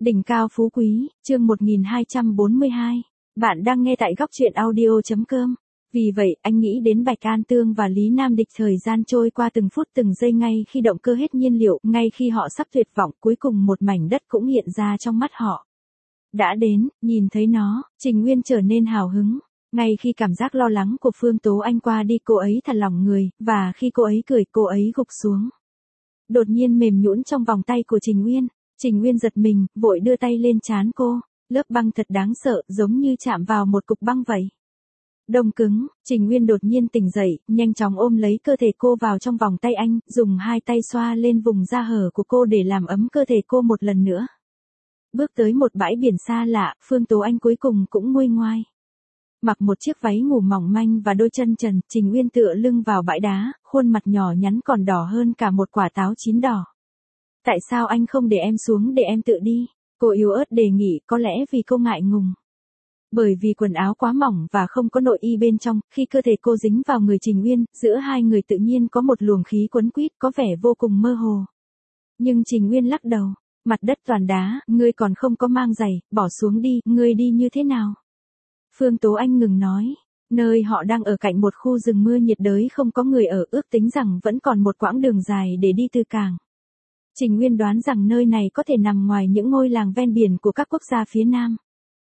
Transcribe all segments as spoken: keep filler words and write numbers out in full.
Đỉnh cao phú quý, chương một nghìn hai trăm bốn mươi hai. Bạn đang nghe tại góc truyện audio.com. Vì vậy, anh nghĩ đến Bạch An Tương và Lý Nam Địch, thời gian trôi qua từng phút từng giây, ngay khi động cơ hết nhiên liệu, ngay khi họ sắp tuyệt vọng, cuối cùng một mảnh đất cũng hiện ra trong mắt họ. Đã đến, nhìn thấy nó, Trình Nguyên trở nên hào hứng. Ngay khi cảm giác lo lắng của Phương Tố Anh qua đi, cô ấy thả lỏng người, và khi cô ấy cười, cô ấy gục xuống. Đột nhiên mềm nhũn trong vòng tay của Trình Nguyên. Trình Nguyên giật mình, vội đưa tay lên trán cô, lớp băng thật đáng sợ, giống như chạm vào một cục băng vậy. Đông cứng, Trình Nguyên đột nhiên tỉnh dậy, nhanh chóng ôm lấy cơ thể cô vào trong vòng tay anh, dùng hai tay xoa lên vùng da hở của cô để làm ấm cơ thể cô một lần nữa. Bước tới một bãi biển xa lạ, Phương Tố Anh cuối cùng cũng nguôi ngoai. Mặc một chiếc váy ngủ mỏng manh và đôi chân trần, Trình Nguyên tựa lưng vào bãi đá, khuôn mặt nhỏ nhắn còn đỏ hơn cả một quả táo chín đỏ. Tại sao anh không để em xuống để em tự đi? Cô yếu ớt đề nghị, có lẽ vì cô ngại ngùng. Bởi vì quần áo quá mỏng và không có nội y bên trong, khi cơ thể cô dính vào người Trình Nguyên, giữa hai người tự nhiên có một luồng khí quấn quýt, có vẻ vô cùng mơ hồ. Nhưng Trình Nguyên lắc đầu, mặt đất toàn đá, ngươi còn không có mang giày, bỏ xuống đi, ngươi đi như thế nào? Phương Tố Anh ngừng nói, nơi họ đang ở cạnh một khu rừng mưa nhiệt đới không có người ở, ước tính rằng vẫn còn một quãng đường dài để đi từ cảng. Trình Nguyên đoán rằng nơi này có thể nằm ngoài những ngôi làng ven biển của các quốc gia phía Nam.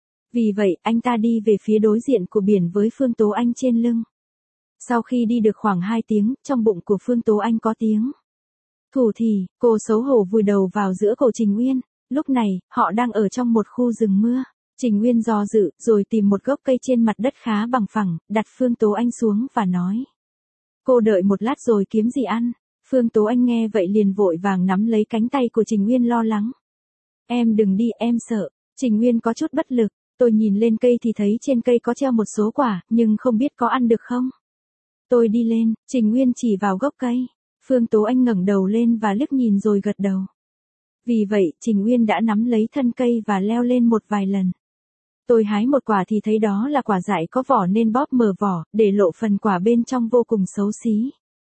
Vì vậy, anh ta đi về phía đối diện của biển với Phương Tố Anh trên lưng. Sau khi đi được khoảng hai tiếng, trong bụng của Phương Tố Anh có tiếng thủ thỉ, cô xấu hổ vùi đầu vào giữa cổ Trình Nguyên. Lúc này, họ đang ở trong một khu rừng mưa. Trình Nguyên do dự, rồi tìm một gốc cây trên mặt đất khá bằng phẳng, đặt Phương Tố Anh xuống và nói. Cô đợi một lát rồi kiếm gì ăn. Phương Tố Anh nghe vậy liền vội vàng nắm lấy cánh tay của Trình Nguyên lo lắng. Em đừng đi, em sợ. Trình Nguyên có chút bất lực. Tôi nhìn lên cây thì thấy trên cây có treo một số quả, nhưng không biết có ăn được không. Tôi đi lên, Trình Nguyên chỉ vào gốc cây. Phương Tố Anh ngẩng đầu lên và liếc nhìn rồi gật đầu. Vì vậy, Trình Nguyên đã nắm lấy thân cây và leo lên một vài lần. Tôi hái một quả thì thấy đó là quả dại có vỏ nên bóp mở vỏ, để lộ phần quả bên trong vô cùng xấu xí.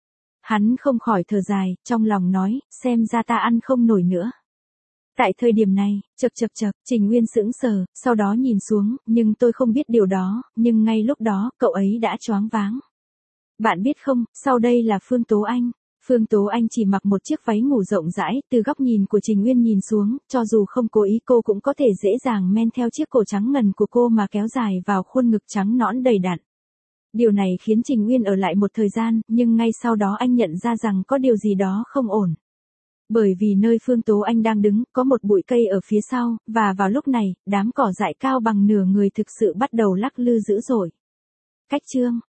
Hắn không khỏi thở dài, trong lòng nói, xem ra ta ăn không nổi nữa. Tại thời điểm này, chậc chậc chậc, Trình Nguyên sững sờ, sau đó nhìn xuống, nhưng tôi không biết điều đó, nhưng ngay lúc đó, cậu ấy đã choáng váng. Bạn biết không, sau đây là Phương Tố Anh. Phương Tố Anh chỉ mặc một chiếc váy ngủ rộng rãi, từ góc nhìn của Trình Nguyên nhìn xuống, cho dù không cố ý cô cũng có thể dễ dàng men theo chiếc cổ trắng ngần của cô mà kéo dài vào khuôn ngực trắng nõn đầy đặn. Điều này khiến Trình Nguyên ở lại một thời gian, nhưng ngay sau đó anh nhận ra rằng có điều gì đó không ổn. Bởi vì nơi Phương Tố Anh đang đứng, có một bụi cây ở phía sau, và vào lúc này, đám cỏ dại cao bằng nửa người thực sự bắt đầu lắc lư dữ dội. Cách chương